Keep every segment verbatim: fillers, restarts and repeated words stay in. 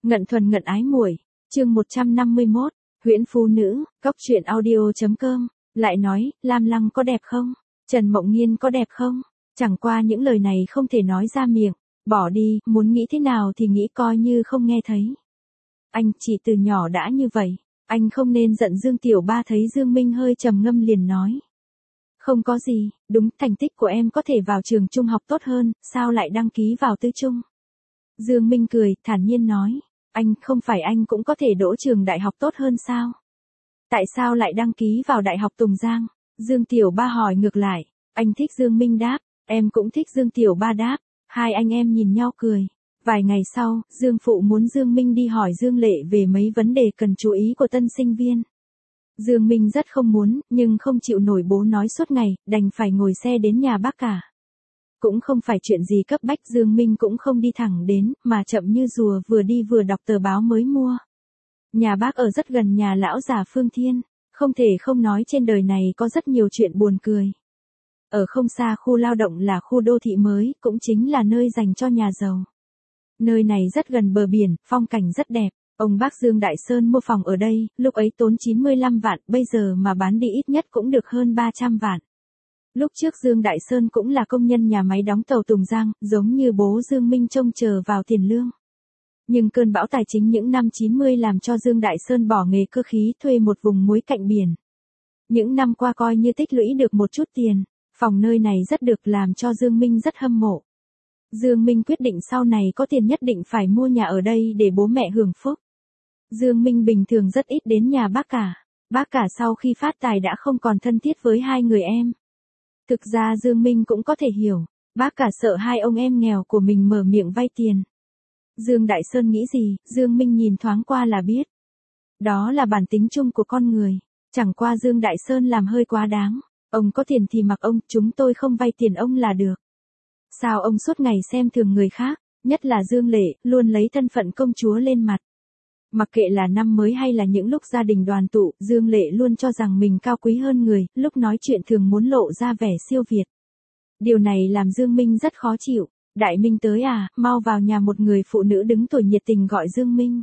Ngận thuần ngận ái muội, chương một trăm năm mươi mốt, huyễn phú nữ, cóc truyện audio.com, lại nói, Lam Lăng có đẹp không? Trần Mộng Nghiên có đẹp không? Chẳng qua những lời này không thể nói ra miệng, bỏ đi, muốn nghĩ thế nào thì nghĩ coi như không nghe thấy. Anh chỉ từ nhỏ đã như vậy, anh không nên giận Dương Tiểu Ba. Thấy Dương Minh hơi trầm ngâm liền nói. Không có gì, đúng, thành tích của em có thể vào trường trung học tốt hơn, sao lại đăng ký vào tư trung? Dương Minh cười, thản nhiên nói, anh, không phải anh cũng có thể đỗ trường đại học tốt hơn sao? Tại sao lại đăng ký vào Đại học Tùng Giang? Dương Tiểu Ba hỏi ngược lại, anh thích Dương Minh đáp, em cũng thích Dương Tiểu Ba đáp, hai anh em nhìn nhau cười. Vài ngày sau, Dương Phụ muốn Dương Minh đi hỏi Dương Lệ về mấy vấn đề cần chú ý của tân sinh viên. Dương Minh rất không muốn, nhưng không chịu nổi bố nói suốt ngày, đành phải ngồi xe đến nhà bác cả. Cũng không phải chuyện gì cấp bách, Dương Minh cũng không đi thẳng đến, mà chậm như rùa vừa đi vừa đọc tờ báo mới mua. Nhà bác ở rất gần nhà lão già Phương Thiên, không thể không nói trên đời này có rất nhiều chuyện buồn cười. Ở không xa khu lao động là khu đô thị mới, cũng chính là nơi dành cho nhà giàu. Nơi này rất gần bờ biển, phong cảnh rất đẹp. Ông bác Dương Đại Sơn mua phòng ở đây, lúc ấy tốn chín mươi lăm vạn, bây giờ mà bán đi ít nhất cũng được hơn ba trăm vạn. Lúc trước Dương Đại Sơn cũng là công nhân nhà máy đóng tàu Tùng Giang, giống như bố Dương Minh trông chờ vào tiền lương. Nhưng cơn bão tài chính những năm chín mươi làm cho Dương Đại Sơn bỏ nghề cơ khí thuê một vùng muối cạnh biển. Những năm qua coi như tích lũy được một chút tiền, phòng nơi này rất được làm cho Dương Minh rất hâm mộ. Dương Minh quyết định sau này có tiền nhất định phải mua nhà ở đây để bố mẹ hưởng phúc. Dương Minh bình thường rất ít đến nhà bác cả. Bác cả sau khi phát tài đã không còn thân thiết với hai người em. Thực ra Dương Minh cũng có thể hiểu, bác cả sợ hai ông em nghèo của mình mở miệng vay tiền. Dương Đại Sơn nghĩ gì, Dương Minh nhìn thoáng qua là biết. Đó là bản tính chung của con người, chẳng qua Dương Đại Sơn làm hơi quá đáng. Ông có tiền thì mặc ông, chúng tôi không vay tiền ông là được. Sao ông suốt ngày xem thường người khác, nhất là Dương Lệ, luôn lấy thân phận công chúa lên mặt. Mặc kệ là năm mới hay là những lúc gia đình đoàn tụ, Dương Lệ luôn cho rằng mình cao quý hơn người, lúc nói chuyện thường muốn lộ ra vẻ siêu việt. Điều này làm Dương Minh rất khó chịu. Đại Minh tới à, mau vào nhà. Một người phụ nữ đứng tuổi nhiệt tình gọi Dương Minh.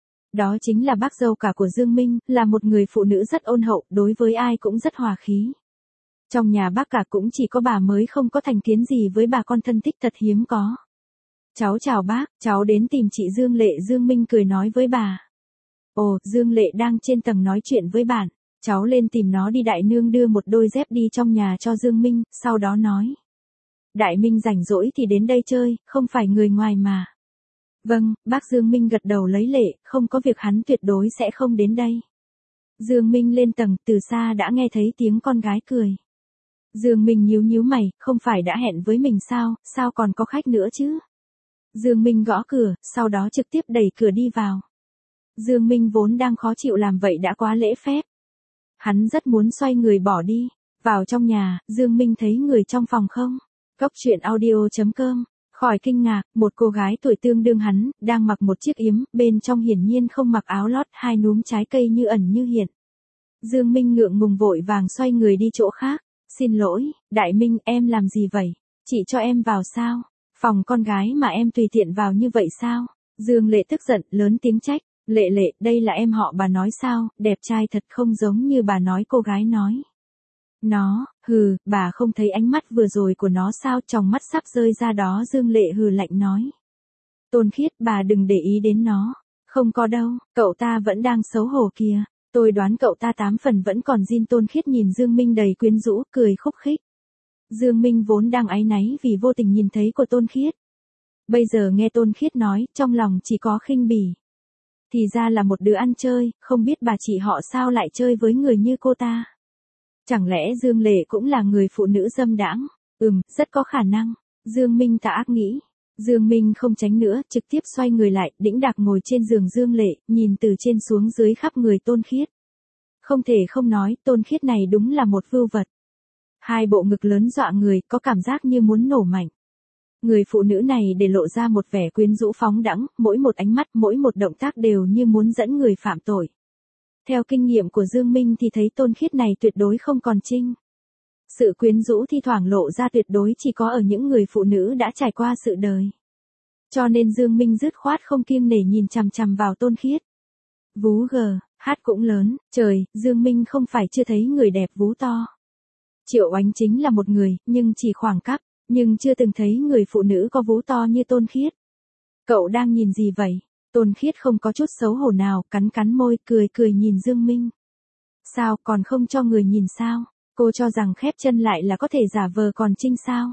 Đó chính là bác dâu cả của Dương Minh, là một người phụ nữ rất ôn hậu, đối với ai cũng rất hòa khí. Trong nhà bác cả cũng chỉ có bà mới không có thành kiến gì với bà con, thân thích thật hiếm có. Cháu chào bác, cháu đến tìm chị Dương Lệ. Dương Minh cười nói với bà. Ồ, Dương Lệ đang trên tầng nói chuyện với bạn, cháu lên tìm nó đi. Đại nương đưa một đôi dép đi trong nhà cho Dương Minh, sau đó nói. Đại Minh rảnh rỗi thì đến đây chơi, không phải người ngoài mà. Vâng, bác. Dương Minh gật đầu lấy lệ, không có việc hắn tuyệt đối sẽ không đến đây. Dương Minh lên tầng, từ xa đã nghe thấy tiếng con gái cười. Dương Minh nhíu nhíu mày, không phải đã hẹn với mình sao, sao còn có khách nữa chứ? Dương Minh gõ cửa, sau đó trực tiếp đẩy cửa đi vào. Dương Minh vốn đang khó chịu làm vậy đã quá lễ phép. Hắn rất muốn xoay người bỏ đi. Vào trong nhà, Dương Minh thấy người trong phòng không? Cóc truyện audio.com, khỏi kinh ngạc, một cô gái tuổi tương đương hắn, đang mặc một chiếc yếm, bên trong hiển nhiên không mặc áo lót, hai núm trái cây như ẩn như hiện. Dương Minh ngượng ngùng vội vàng xoay người đi chỗ khác. Xin lỗi, Đại Minh, em làm gì vậy? Chị cho em vào sao? Phòng con gái mà em tùy tiện vào như vậy sao? Dương Lệ tức giận, lớn tiếng trách. Lệ Lệ, đây là em họ bà nói sao, đẹp trai thật không giống như bà nói. Cô gái nói. Nó, hừ, bà không thấy ánh mắt vừa rồi của nó sao, trong mắt sắp rơi ra đó. Dương Lệ hừ lạnh nói. Tôn Khiết, bà đừng để ý đến nó. Không có đâu, cậu ta vẫn đang xấu hổ kìa. Tôi đoán cậu ta tám phần vẫn còn zin. Tôn Khiết nhìn Dương Minh đầy quyến rũ, cười khúc khích. Dương Minh vốn đang áy náy vì vô tình nhìn thấy của Tôn Khiết. Bây giờ nghe Tôn Khiết nói, trong lòng chỉ có khinh bỉ. Thì ra là một đứa ăn chơi, không biết bà chị họ sao lại chơi với người như cô ta. Chẳng lẽ Dương Lệ cũng là người phụ nữ dâm đãng? Ừm, rất có khả năng. Dương Minh tà ác nghĩ. Dương Minh không tránh nữa, trực tiếp xoay người lại, đĩnh đạc ngồi trên giường Dương Lệ, nhìn từ trên xuống dưới khắp người Tôn Khiết. Không thể không nói, Tôn Khiết này đúng là một vưu vật. Hai bộ ngực lớn dọa người, có cảm giác như muốn nổ mạnh. Người phụ nữ này để lộ ra một vẻ quyến rũ phóng đãng, mỗi một ánh mắt, mỗi một động tác đều như muốn dẫn người phạm tội. Theo kinh nghiệm của Dương Minh thì thấy Tôn Khiết này tuyệt đối không còn trinh. Sự quyến rũ thi thoảng lộ ra tuyệt đối chỉ có ở những người phụ nữ đã trải qua sự đời. Cho nên Dương Minh dứt khoát không kiêng nể nhìn chằm chằm vào Tôn Khiết. Vú gờ, hát cũng lớn, trời, Dương Minh không phải chưa thấy người đẹp vú to. Triệu Oánh chính là một người, nhưng chỉ khoảng cấp, nhưng chưa từng thấy người phụ nữ có vú to như Tôn Khiết. Cậu đang nhìn gì vậy? Tôn Khiết không có chút xấu hổ nào, cắn cắn môi, cười cười nhìn Dương Minh. Sao, còn không cho người nhìn sao? Cô cho rằng khép chân lại là có thể giả vờ còn trinh sao?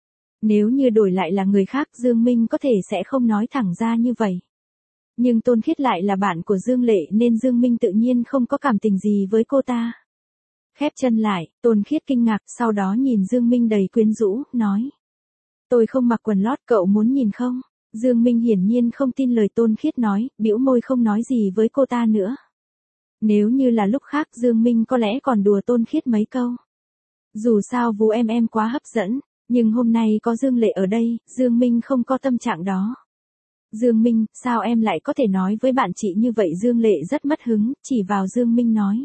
Nếu như đổi lại là người khác, Dương Minh có thể sẽ không nói thẳng ra như vậy. Nhưng Tôn Khiết lại là bạn của Dương Lệ nên Dương Minh tự nhiên không có cảm tình gì với cô ta. Khép chân lại, Tôn Khiết kinh ngạc, sau đó nhìn Dương Minh đầy quyến rũ, nói. Tôi không mặc quần lót, cậu muốn nhìn không? Dương Minh hiển nhiên không tin lời Tôn Khiết nói, bĩu môi không nói gì với cô ta nữa. Nếu như là lúc khác Dương Minh có lẽ còn đùa Tôn Khiết mấy câu. Dù sao vú em em quá hấp dẫn, nhưng hôm nay có Dương Lệ ở đây, Dương Minh không có tâm trạng đó. Dương Minh, sao em lại có thể nói với bạn chị như vậy? Dương Lệ rất mất hứng, chỉ vào Dương Minh nói.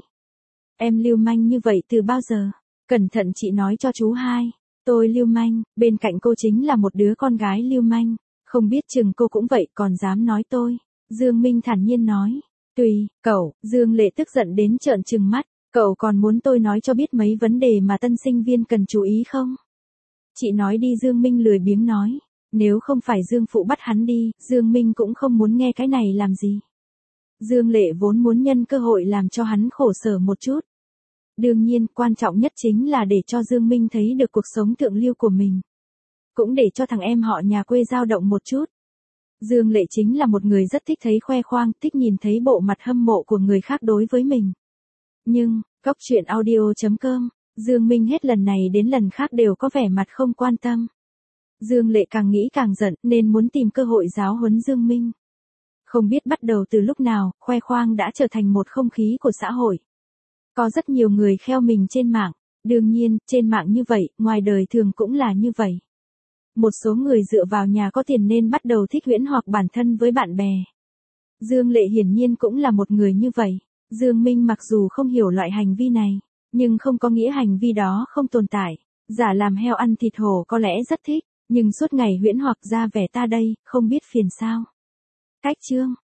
Em lưu manh như vậy từ bao giờ? Cẩn thận chị nói cho chú hai. Tôi lưu manh, bên cạnh cô chính là một đứa con gái lưu manh. Không biết chừng cô cũng vậy còn dám nói tôi. Dương Minh thản nhiên nói. Tùy, cậu, Dương Lệ tức giận đến trợn trừng mắt. Cậu còn muốn tôi nói cho biết mấy vấn đề mà tân sinh viên cần chú ý không? Chị nói đi. Dương Minh lười biếng nói. Nếu không phải Dương Phụ bắt hắn đi, Dương Minh cũng không muốn nghe cái này làm gì. Dương Lệ vốn muốn nhân cơ hội làm cho hắn khổ sở một chút. Đương nhiên, quan trọng nhất chính là để cho Dương Minh thấy được cuộc sống thượng lưu của mình. Cũng để cho thằng em họ nhà quê dao động một chút. Dương Lệ chính là một người rất thích thấy khoe khoang, thích nhìn thấy bộ mặt hâm mộ của người khác đối với mình. Nhưng, Cóc Truyện Audio chấm com, Dương Minh hết lần này đến lần khác đều có vẻ mặt không quan tâm. Dương Lệ càng nghĩ càng giận nên muốn tìm cơ hội giáo huấn Dương Minh. Không biết bắt đầu từ lúc nào, khoe khoang đã trở thành một không khí của xã hội. Có rất nhiều người kheo mình trên mạng, đương nhiên, trên mạng như vậy, ngoài đời thường cũng là như vậy. Một số người dựa vào nhà có tiền nên bắt đầu thích huyễn hoặc bản thân với bạn bè. Dương Lệ hiển nhiên cũng là một người như vậy. Dương Minh mặc dù không hiểu loại hành vi này, nhưng không có nghĩa hành vi đó không tồn tại. Giả làm heo ăn thịt hổ có lẽ rất thích, nhưng suốt ngày huyễn hoặc ra vẻ ta đây, không biết phiền sao. Cách chương